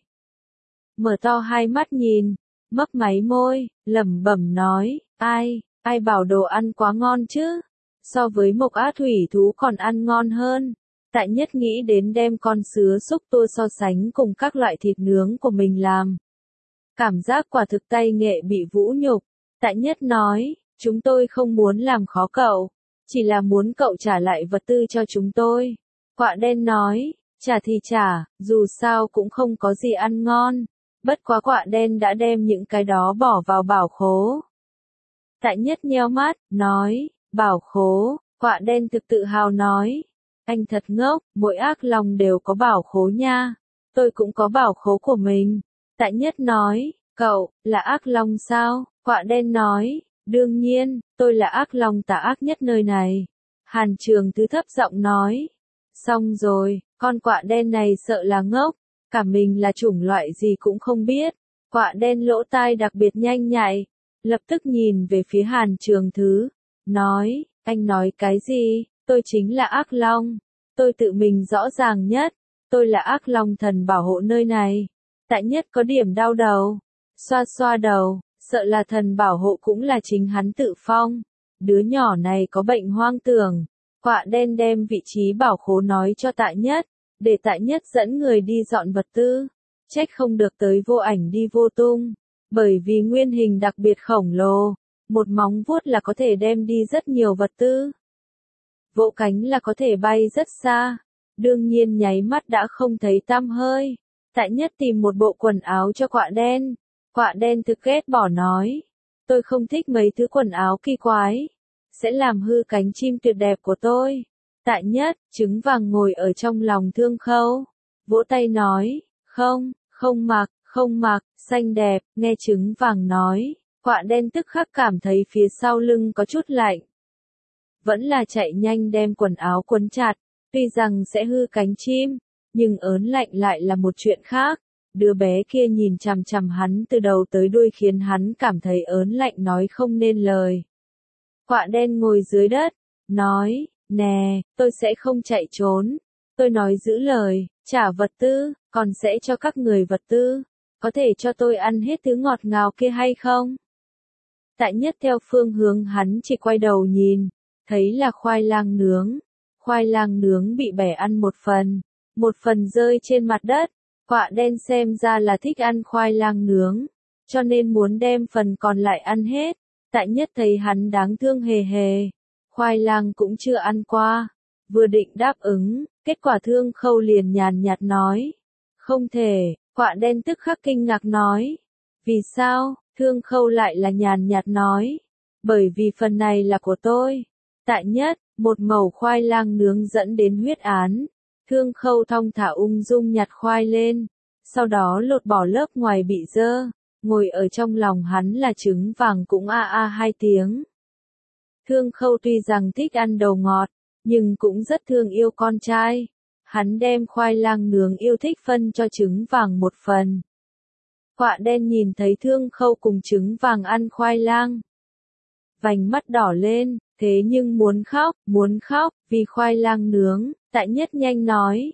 Mở to hai mắt nhìn, mấp máy môi, lẩm bẩm nói, ai bảo đồ ăn quá ngon chứ, so với mộc á thủy thú còn ăn ngon hơn. Tại Nhất nghĩ đến đem con sứa xúc tua so sánh cùng các loại thịt nướng của mình làm. Cảm giác quả thực tay nghệ bị vũ nhục. Tại Nhất nói, chúng tôi không muốn làm khó cậu, chỉ là muốn cậu trả lại vật tư cho chúng tôi. Quạ đen nói, trả thì trả, dù sao cũng không có gì ăn ngon. Bất quá quạ đen đã đem những cái đó bỏ vào bảo khố. Tại Nhất nheo mắt, nói, bảo khố, quạ đen thực tự hào nói. Anh thật ngốc, mỗi ác long đều có bảo khố nha. Tôi cũng có bảo khố của mình. Tại Nhất nói, cậu, là ác long sao? Quạ đen nói, đương nhiên, tôi là ác long tà ác nhất nơi này. Hàn Trường Thứ thấp giọng nói. Xong rồi, con quạ đen này sợ là ngốc, cả mình là chủng loại gì cũng không biết. Quạ đen lỗ tai đặc biệt nhanh nhạy, lập tức nhìn về phía Hàn Trường Thứ, nói, anh nói cái gì? Tôi chính là ác long. Tôi tự mình rõ ràng nhất. Tôi là ác long thần bảo hộ nơi này. Tại Nhất có điểm đau đầu. Xoa xoa đầu, sợ là thần bảo hộ cũng là chính hắn tự phong. Đứa nhỏ này có bệnh hoang tưởng. Quạ đen đem vị trí bảo khố nói cho Tại Nhất, để Tại Nhất dẫn người đi dọn vật tư. Trách không được tới vô ảnh đi vô tung. Bởi vì nguyên hình đặc biệt khổng lồ. Một móng vuốt là có thể đem đi rất nhiều vật tư. Vỗ cánh là có thể bay rất xa. Đương nhiên nháy mắt đã không thấy tăm hơi. Tại Nhất tìm một bộ quần áo cho quạ đen. Quạ đen thực ghét bỏ nói. Tôi không thích mấy thứ quần áo kỳ quái. Sẽ làm hư cánh chim tuyệt đẹp của tôi. Tại Nhất, trứng vàng ngồi ở trong lòng Thương Khâu. Vỗ tay nói. Không mặc, xanh đẹp, nghe trứng vàng nói. Quạ đen tức khắc cảm thấy phía sau lưng có chút lạnh. Vẫn là chạy nhanh đem quần áo quấn chặt, tuy rằng sẽ hư cánh chim, nhưng ớn lạnh lại là một chuyện khác. Đứa bé kia nhìn chằm chằm hắn từ đầu tới đuôi khiến hắn cảm thấy ớn lạnh nói không nên lời. Quạ đen ngồi dưới đất, nói, nè, tôi sẽ không chạy trốn. Tôi nói giữ lời, trả vật tư, còn sẽ cho các người vật tư. Có thể cho tôi ăn hết thứ ngọt ngào kia hay không? Tại Nhất theo phương hướng hắn chỉ quay đầu nhìn, thấy là khoai lang nướng. Khoai lang nướng bị bẻ ăn một phần rơi trên mặt đất. Quạ đen xem ra là thích ăn khoai lang nướng, cho nên muốn đem phần còn lại ăn hết. Tại Nhất thấy hắn đáng thương hề hề. Khoai lang cũng chưa ăn qua. Vừa định đáp ứng, kết quả Thương Khâu liền nhàn nhạt nói. Không thể, quạ đen tức khắc kinh ngạc nói. Vì sao? Thương Khâu lại là nhàn nhạt nói. Bởi vì phần này là của tôi. Tại Nhất, một mẩu khoai lang nướng dẫn đến huyết án. Thương Khâu thong thả ung dung nhặt khoai lên. Sau đó lột bỏ lớp ngoài bị dơ. Ngồi ở trong lòng hắn là trứng vàng cũng a a hai tiếng. Thương Khâu tuy rằng thích ăn đồ ngọt, nhưng cũng rất thương yêu con trai. Hắn đem khoai lang nướng yêu thích phân cho trứng vàng một phần. Quạ đen nhìn thấy Thương Khâu cùng trứng vàng ăn khoai lang. Vành mắt đỏ lên, thế nhưng muốn khóc, vì khoai lang nướng. Tại Nhất nhanh nói,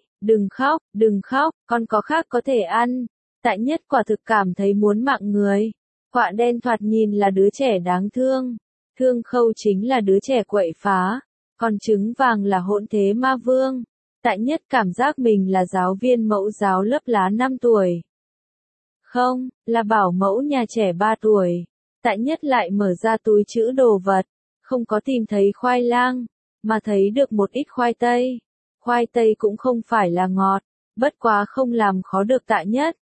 đừng khóc, con có khác có thể ăn. Tại Nhất quả thực cảm thấy muốn mạng người. Quạ đen thoạt nhìn là đứa trẻ đáng thương. Thương Khâu chính là đứa trẻ quậy phá. Còn trứng vàng là hỗn thế ma vương. Tại Nhất cảm giác mình là giáo viên mẫu giáo lớp lá 5 tuổi. Không, là bảo mẫu nhà trẻ 3 tuổi. Tại Nhất lại mở ra túi trữ đồ vật. Không có tìm thấy khoai lang, mà thấy được một ít khoai tây. Khoai tây cũng không phải là ngọt, bất quá không làm khó được Tại Nhất.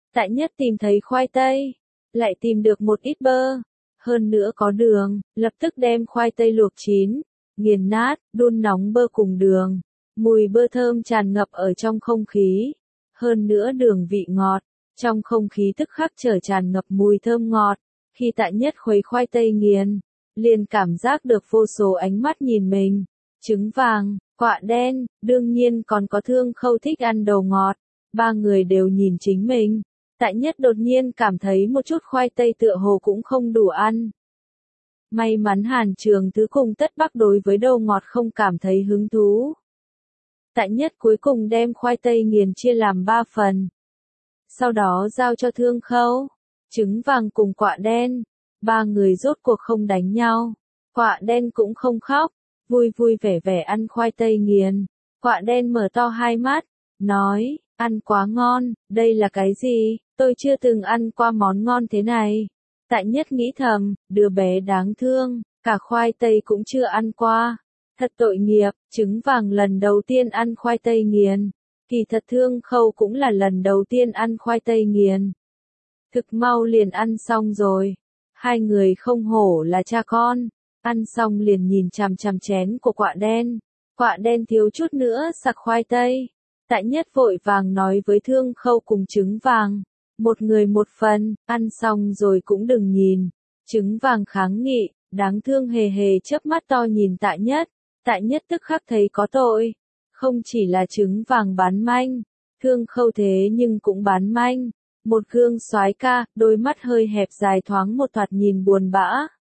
Tại Nhất tìm thấy khoai tây, lại tìm được một ít bơ, hơn nữa có đường, lập tức đem khoai tây luộc chín, nghiền nát, đun nóng bơ cùng đường. Mùi bơ thơm tràn ngập ở trong không khí, hơn nữa đường vị ngọt, trong không khí tức khắc trở tràn ngập mùi thơm ngọt. Khi Tạ Nhất khuấy khoai tây nghiền, liền cảm giác được vô số ánh mắt nhìn mình. Trứng vàng, quạ đen, đương nhiên còn có Thương Khâu thích ăn đồ ngọt. Ba người đều nhìn chính mình. Tạ Nhất đột nhiên cảm thấy một chút khoai tây tựa hồ cũng không đủ ăn. May mắn Hàn Trường Thứ cùng Tất Bắc đối với đồ ngọt không cảm thấy hứng thú. Tạ Nhất cuối cùng đem khoai tây nghiền chia làm 3 phần. Sau đó giao cho Thương Khâu, trứng vàng cùng quạ đen. Ba người rốt cuộc không đánh nhau. Quạ đen cũng không khóc, vui vui vẻ vẻ ăn khoai tây nghiền. Quạ đen mở to hai mắt, nói, ăn quá ngon, đây là cái gì, tôi chưa từng ăn qua món ngon thế này. Tạ Nhất nghĩ thầm, đứa bé đáng thương, cả khoai tây cũng chưa ăn qua. Thật tội nghiệp, trứng vàng lần đầu tiên ăn khoai tây nghiền. Kỳ thật Thương Khâu cũng là lần đầu tiên ăn khoai tây nghiền. Thực mau liền ăn xong rồi. Hai người không hổ là cha con. Ăn xong liền nhìn chằm chằm chén của quạ đen. Quạ đen thiếu chút nữa sặc khoai tây. Tạ Nhất vội vàng nói với Thương Khâu cùng trứng vàng. Một người một phần, ăn xong rồi cũng đừng nhìn. Trứng vàng kháng nghị, đáng thương hề hề chớp mắt to nhìn Tạ Nhất. Tạ Nhất tức khắc thấy có tội. Không chỉ là trứng vàng bán manh, Thương Khâu thế nhưng cũng bán manh. Một gương soái ca, đôi mắt hơi hẹp dài thoáng một thoạt nhìn buồn bã.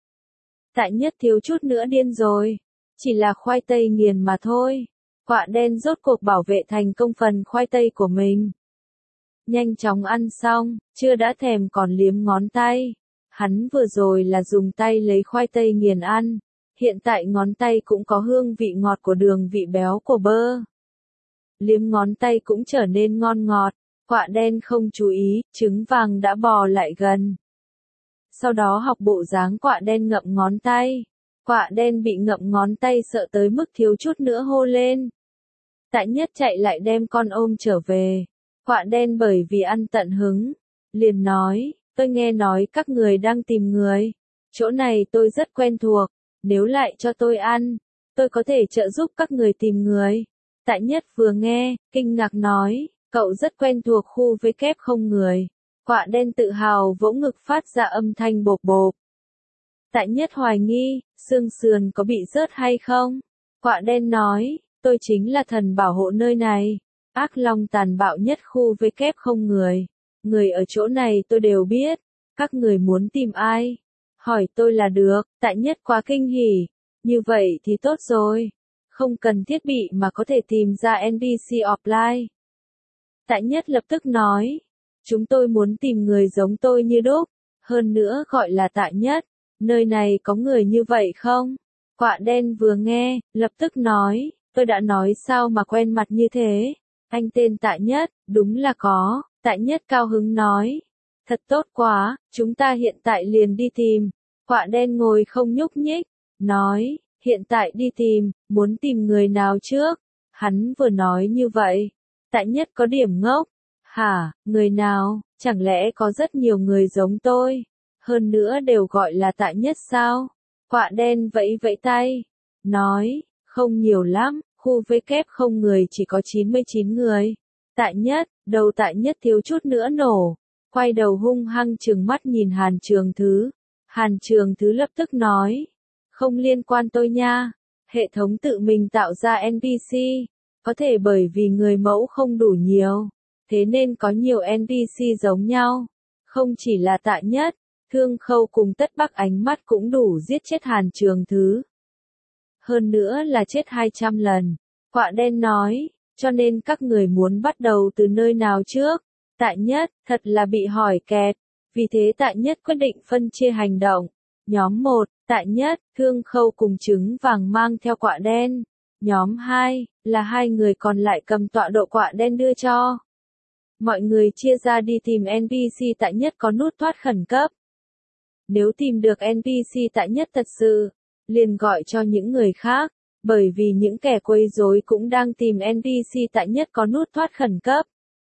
Tạ Nhất thiếu chút nữa điên rồi. Chỉ là khoai tây nghiền mà thôi. Quạ đen rốt cuộc bảo vệ thành công phần khoai tây của mình. Nhanh chóng ăn xong, chưa đã thèm còn liếm ngón tay. Hắn vừa rồi là dùng tay lấy khoai tây nghiền ăn. Hiện tại ngón tay cũng có hương vị ngọt của đường vị béo của bơ. Liếm ngón tay cũng trở nên ngon ngọt. Quạ đen không chú ý, trứng vàng đã bò lại gần. Sau đó học bộ dáng quạ đen ngậm ngón tay. Quạ đen bị ngậm ngón tay sợ tới mức thiếu chút nữa hô lên. Tạ Nhất chạy lại đem con ôm trở về. Quạ đen bởi vì ăn tận hứng, liền nói, tôi nghe nói các người đang tìm người. Chỗ này tôi rất quen thuộc, nếu lại cho tôi ăn, tôi có thể trợ giúp các người tìm người. Tạ Nhất vừa nghe, kinh ngạc nói, cậu rất quen thuộc khu với kép không người. Quạ đen tự hào vỗ ngực phát ra âm thanh bộp bộp. Tạ Nhất hoài nghi, xương sườn có bị rớt hay không? Quạ đen nói, tôi chính là thần bảo hộ nơi này. Ác long tàn bạo nhất khu với kép không người. Người ở chỗ này tôi đều biết. Các người muốn tìm ai? Hỏi tôi là được. Tạ Nhất quá kinh hỉ. Như vậy thì tốt rồi. Không cần thiết bị mà có thể tìm ra NPC offline. Tạ Nhất lập tức nói. Chúng tôi muốn tìm người giống tôi như đúc. Hơn nữa gọi là Tạ Nhất. Nơi này có người như vậy không? Quạ đen vừa nghe, lập tức nói. Tôi đã nói sao mà quen mặt như thế. Anh tên Tạ Nhất, đúng là có. Tạ Nhất cao hứng nói. Thật tốt quá, chúng ta hiện tại liền đi tìm. Quạ đen ngồi không nhúc nhích. Nói, hiện tại đi tìm, muốn tìm người nào trước? Hắn vừa nói như vậy. Tạ Nhất có điểm ngốc. Hả, người nào, chẳng lẽ có rất nhiều người giống tôi? Hơn nữa đều gọi là Tạ Nhất sao? Quạ đen vẫy vẫy tay. Nói, không nhiều lắm, khu với kép không người chỉ có 99 người. Tạ Nhất, đầu Tạ Nhất thiếu chút nữa nổ. Quay đầu hung hăng trừng mắt nhìn Hàn Trường Thứ. Hàn Trường Thứ lập tức nói. Không liên quan tôi nha. Hệ thống tự mình tạo ra NPC. Có thể bởi vì người mẫu không đủ nhiều. Thế nên có nhiều NPC giống nhau. Không chỉ là Tạ Nhất, Thương Khâu cùng Tất Bắc ánh mắt cũng đủ giết chết Hàn Trường Thứ. Hơn nữa là chết 200 lần. Quạ đen nói, cho nên các người muốn bắt đầu từ nơi nào trước? Tạ Nhất, thật là bị hỏi kẹt. Vì thế Tạ Nhất quyết định phân chia hành động. Nhóm 1, Tạ Nhất, Thương Khâu cùng trứng vàng mang theo quạ đen. Nhóm 2, là hai người còn lại cầm tọa độ quạ đen đưa cho. Mọi người chia ra đi tìm NPC Tạ Nhất có nút thoát khẩn cấp. Nếu tìm được NPC Tạ Nhất thật sự, liền gọi cho những người khác, bởi vì những kẻ quấy rối cũng đang tìm NPC Tạ Nhất có nút thoát khẩn cấp.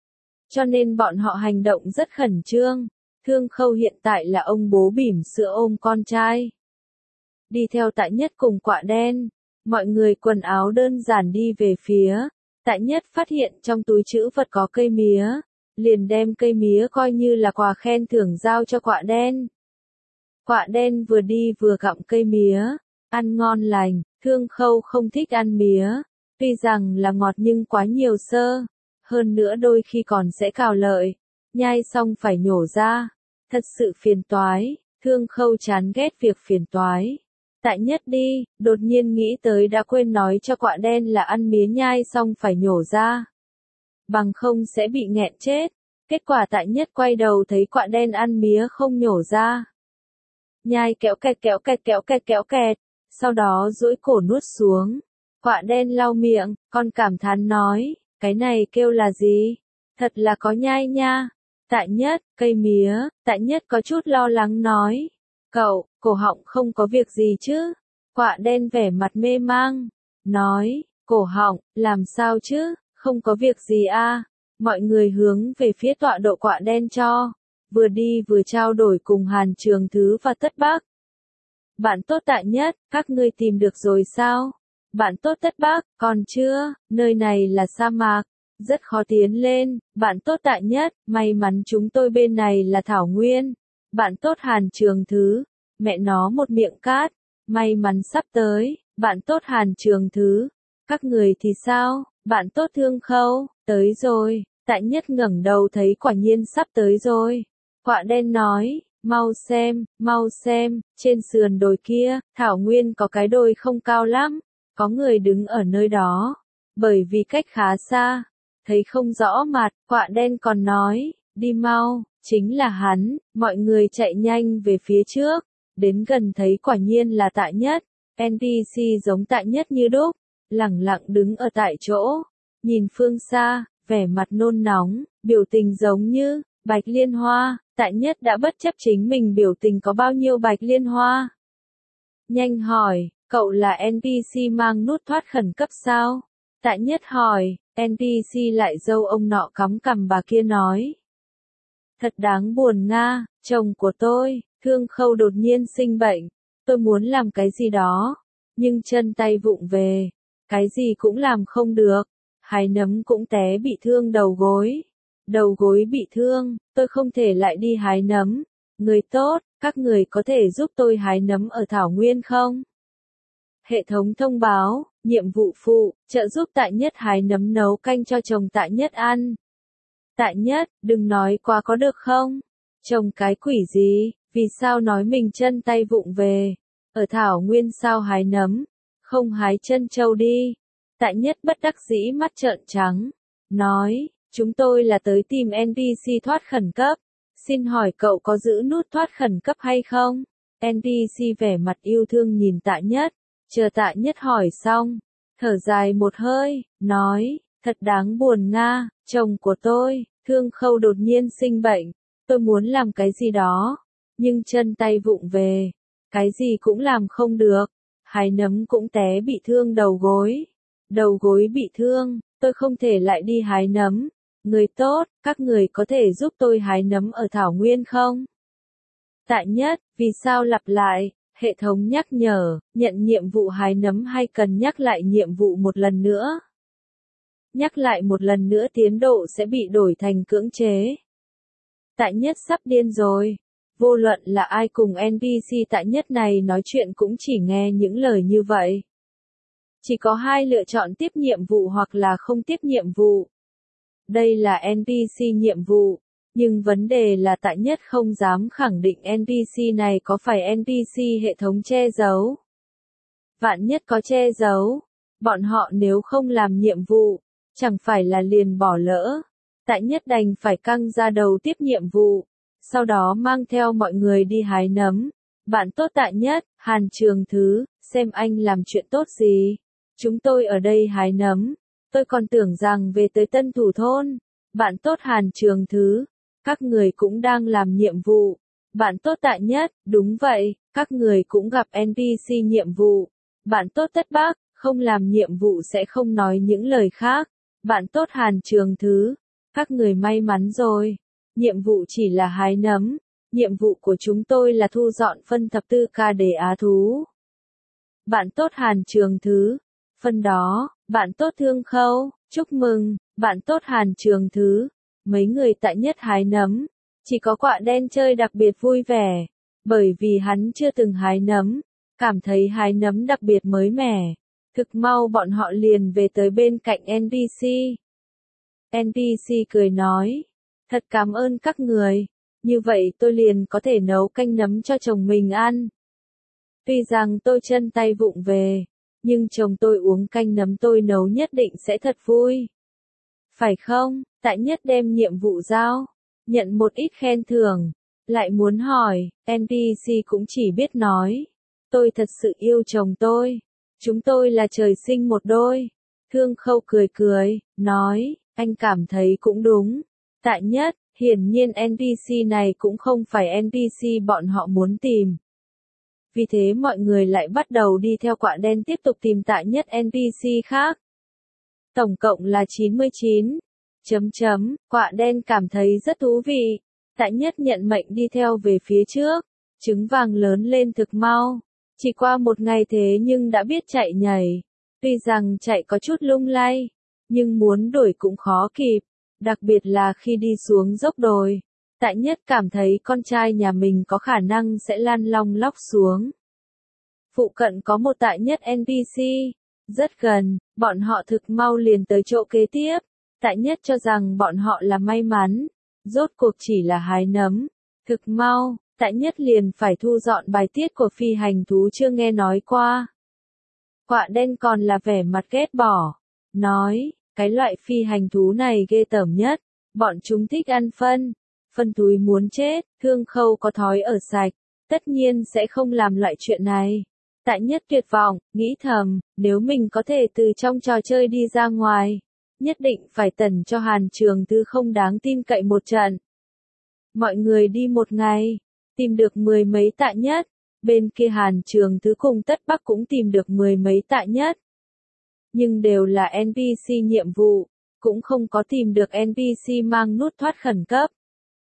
cho nên bọn họ hành động rất khẩn trương. Thương Khâu hiện tại là ông bố bỉm sữa ôm con trai. Đi theo Tạ Nhất cùng Quạ Đen, mọi người quần áo đơn giản đi về phía. Tạ Nhất phát hiện trong túi trữ vật có cây mía, liền đem cây mía coi như là quà khen thưởng giao cho Quạ Đen. Quạ Đen vừa đi vừa gặm cây mía, ăn ngon lành. Thương Khâu không thích ăn mía, tuy rằng là ngọt nhưng quá nhiều xơ, hơn nữa đôi khi còn sẽ cào lợi, nhai xong phải nhổ ra, thật sự phiền toái. Thương Khâu chán ghét việc phiền toái. Tạ Nhất đi, đột nhiên nghĩ tới đã quên nói cho Quạ Đen là ăn mía nhai xong phải nhổ ra, bằng không sẽ bị nghẹn chết. Kết quả Tạ Nhất quay đầu thấy Quạ Đen ăn mía không nhổ ra, nhai kéo kẹt kéo kẹt kéo kẹt kéo kẹt, sau đó duỗi cổ nuốt xuống. Quạ Đen lau miệng, còn cảm thán nói, cái này kêu là gì? Thật là có nhai nha. Tạ Nhất, cây mía. Tạ Nhất có chút lo lắng nói, cậu, cổ họng không có việc gì chứ? Quạ Đen vẻ mặt mê mang, nói, cổ họng, làm sao chứ, không có việc gì a. Mọi người hướng về phía tọa độ Quạ Đen cho, vừa đi vừa trao đổi cùng Hàn Trường Thứ và Tất Bác. Bạn tốt Tạ Nhất, các ngươi tìm được rồi sao? Bạn tốt Tất Bác, còn chưa, nơi này là sa mạc, rất khó tiến lên. Bạn tốt Tạ Nhất, may mắn chúng tôi bên này là thảo nguyên. Bạn tốt Hàn Trường Thứ, mẹ nó một miệng cát, may mắn sắp tới. Bạn tốt Hàn Trường Thứ, các người thì sao? Bạn tốt Thương Khâu, tới rồi. Tạ Nhất ngẩng đầu thấy quả nhiên sắp tới rồi. Quạ Đen nói, mau xem, trên sườn đồi kia, thảo nguyên có cái đồi không cao lắm, có người đứng ở nơi đó, bởi vì cách khá xa, thấy không rõ mặt. Quạ Đen còn nói, đi mau, chính là hắn. Mọi người chạy nhanh về phía trước, đến gần thấy quả nhiên là Tạ Nhất. NPC giống Tạ Nhất như đúc, lẳng lặng đứng ở tại chỗ, nhìn phương xa, vẻ mặt nôn nóng, biểu tình giống như bạch liên hoa. Tạ Nhất đã bất chấp chính mình biểu tình có bao nhiêu bạch liên hoa. Nhanh hỏi, cậu là NPC mang nút thoát khẩn cấp sao? Tạ Nhất hỏi, NPC lại dâu ông nọ cắm cằm bà kia nói. Thật đáng buồn nga, chồng của tôi, Thương Khâu đột nhiên sinh bệnh, tôi muốn làm cái gì đó, nhưng chân tay vụng về, cái gì cũng làm không được, hái nấm cũng té bị thương đầu gối bị thương, tôi không thể lại đi hái nấm. Người tốt, các người có thể giúp tôi hái nấm ở thảo nguyên không? Hệ thống thông báo, nhiệm vụ phụ, trợ giúp Tạ Nhất hái nấm nấu canh cho chồng Tạ Nhất ăn. Tạ Nhất, đừng nói quá có được không? Chồng cái quỷ gì, vì sao nói mình chân tay vụng về? Ở thảo nguyên sao hái nấm? Không hái chân trâu đi. Tạ Nhất bất đắc dĩ mắt trợn trắng, nói, chúng tôi là tới tìm NPC thoát khẩn cấp. Xin hỏi cậu có giữ nút thoát khẩn cấp hay không? NPC vẻ mặt yêu thương nhìn Tạ Nhất, chờ Tạ Nhất hỏi xong, thở dài một hơi, nói, thật đáng buồn nga, chồng của tôi, Thương Khâu đột nhiên sinh bệnh, tôi muốn làm cái gì đó, nhưng chân tay vụng về, cái gì cũng làm không được, hái nấm cũng té bị thương đầu gối bị thương, tôi không thể lại đi hái nấm. Người tốt, các người có thể giúp tôi hái nấm ở thảo nguyên không? Tạ Nhất, vì sao lặp lại? Hệ thống nhắc nhở, nhận nhiệm vụ hái nấm hay cần nhắc lại nhiệm vụ một lần nữa? Nhắc lại một lần nữa tiến độ sẽ bị đổi thành cưỡng chế. Tạ Nhất sắp điên rồi. Vô luận là ai cùng NPC Tạ Nhất này nói chuyện cũng chỉ nghe những lời như vậy. Chỉ có hai lựa chọn tiếp nhiệm vụ hoặc là không tiếp nhiệm vụ. Đây là NPC nhiệm vụ, nhưng vấn đề là Tạ Nhất không dám khẳng định NPC này có phải NPC hệ thống che giấu. Vạn nhất có che giấu, bọn họ nếu không làm nhiệm vụ, chẳng phải là liền bỏ lỡ. Tạ Nhất đành phải căng ra đầu tiếp nhiệm vụ, sau đó mang theo mọi người đi hái nấm. Bạn tốt Tạ Nhất, Hàn Trường Thứ, xem anh làm chuyện tốt gì. Chúng tôi ở đây hái nấm, tôi còn tưởng rằng về tới Tân Thủ Thôn. Bạn tốt Hàn Trường Thứ, các người cũng đang làm nhiệm vụ. Bạn tốt Tạ Nhất, đúng vậy, các người cũng gặp NPC nhiệm vụ. Bạn tốt Tất Bác, không làm nhiệm vụ sẽ không nói những lời khác. Bạn tốt Hàn Trường Thứ, Các người may mắn rồi. Nhiệm vụ chỉ là hái nấm. Nhiệm vụ của chúng tôi là thu dọn phân thập tư ca đề á thú. Bạn tốt Hàn Trường Thứ. Phân đó, bạn tốt Thương Khâu. Chúc mừng, bạn tốt Hàn Trường Thứ. Mấy người tại nhất hái nấm. Chỉ có Quạ Đen chơi đặc biệt vui vẻ. Bởi vì hắn chưa từng hái nấm. Cảm thấy hái nấm đặc biệt mới mẻ. Thực mau bọn họ liền về tới bên cạnh NPC. NPC cười nói. Thật cảm ơn các người. Như vậy tôi liền có thể nấu canh nấm cho chồng mình ăn. Tuy rằng tôi chân tay vụng về. Nhưng chồng tôi uống canh nấm tôi nấu nhất định sẽ thật vui. Phải không? Tại nhất đem nhiệm vụ giao. Nhận một ít khen thưởng. Lại muốn hỏi, NPC cũng chỉ biết nói. Tôi thật sự yêu chồng tôi. Chúng tôi là trời sinh một đôi. Thương Khâu cười cười, nói, anh cảm thấy cũng đúng. Tại nhất, hiển nhiên NPC này cũng không phải NPC bọn họ muốn tìm. Vì thế mọi người lại bắt đầu đi theo Quạ Đen tiếp tục tìm tại nhất NPC khác. Tổng cộng là 99. Quạ Đen cảm thấy rất thú vị. Tại nhất nhận mệnh đi theo về phía trước. Trứng vàng lớn lên thực mau. Chỉ qua một ngày thế nhưng đã biết chạy nhảy. Tuy rằng chạy có chút lung lay. Nhưng muốn đuổi cũng khó kịp. Đặc biệt là khi đi xuống dốc đồi. Tại nhất cảm thấy con trai nhà mình có khả năng sẽ lăn long lóc xuống. Phụ cận có một tại nhất NPC. Rất gần, bọn họ thực mau liền tới chỗ kế tiếp. Tại nhất cho rằng bọn họ là may mắn. Rốt cuộc chỉ là hái nấm. Thực mau, tại nhất liền phải thu dọn bài tiết của phi hành thú chưa nghe nói qua. Quạ Đen còn là vẻ mặt ghét bỏ. Nói, cái loại phi hành thú này ghê tởm nhất. Bọn chúng thích ăn phân. Phân thúi muốn chết, Thương Khâu có thói ở sạch. Tất nhiên sẽ không làm loại chuyện này. Tại nhất tuyệt vọng, nghĩ thầm, nếu mình có thể từ trong trò chơi đi ra ngoài. Nhất định phải tẩn cho Hàn Trường Thứ không đáng tin cậy một trận. Mọi người đi một ngày, tìm được 10 mấy tại nhất. Bên kia Hàn Trường Thứ cùng Tất Bắc cũng tìm được 10 mấy tại nhất. Nhưng đều là NPC nhiệm vụ, cũng không có tìm được NPC mang nút thoát khẩn cấp.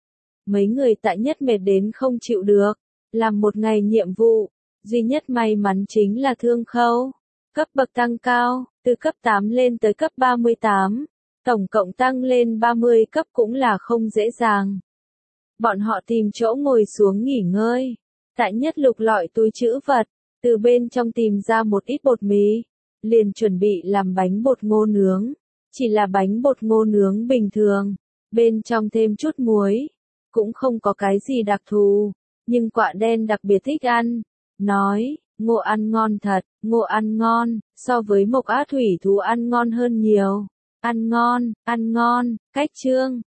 Mấy người tại nhất mệt đến không chịu được, làm một ngày nhiệm vụ, duy nhất may mắn chính là Thương Khâu. Cấp bậc tăng cao, từ cấp 8 lên tới cấp 38, tổng cộng tăng lên 30 cấp cũng là không dễ dàng. Bọn họ tìm chỗ ngồi xuống nghỉ ngơi. Tại nhất lục lọi túi trữ vật, từ bên trong tìm ra một ít bột mì, liền chuẩn bị làm bánh bột ngô nướng. Chỉ là bánh bột ngô nướng bình thường, bên trong thêm chút muối, cũng không có cái gì đặc thù, nhưng Quạ Đen đặc biệt thích ăn. Nói, ngô ăn ngon thật, ngô ăn ngon, so với Mộc Á thủy thú ăn ngon hơn nhiều. Ăn ngon, cách chương.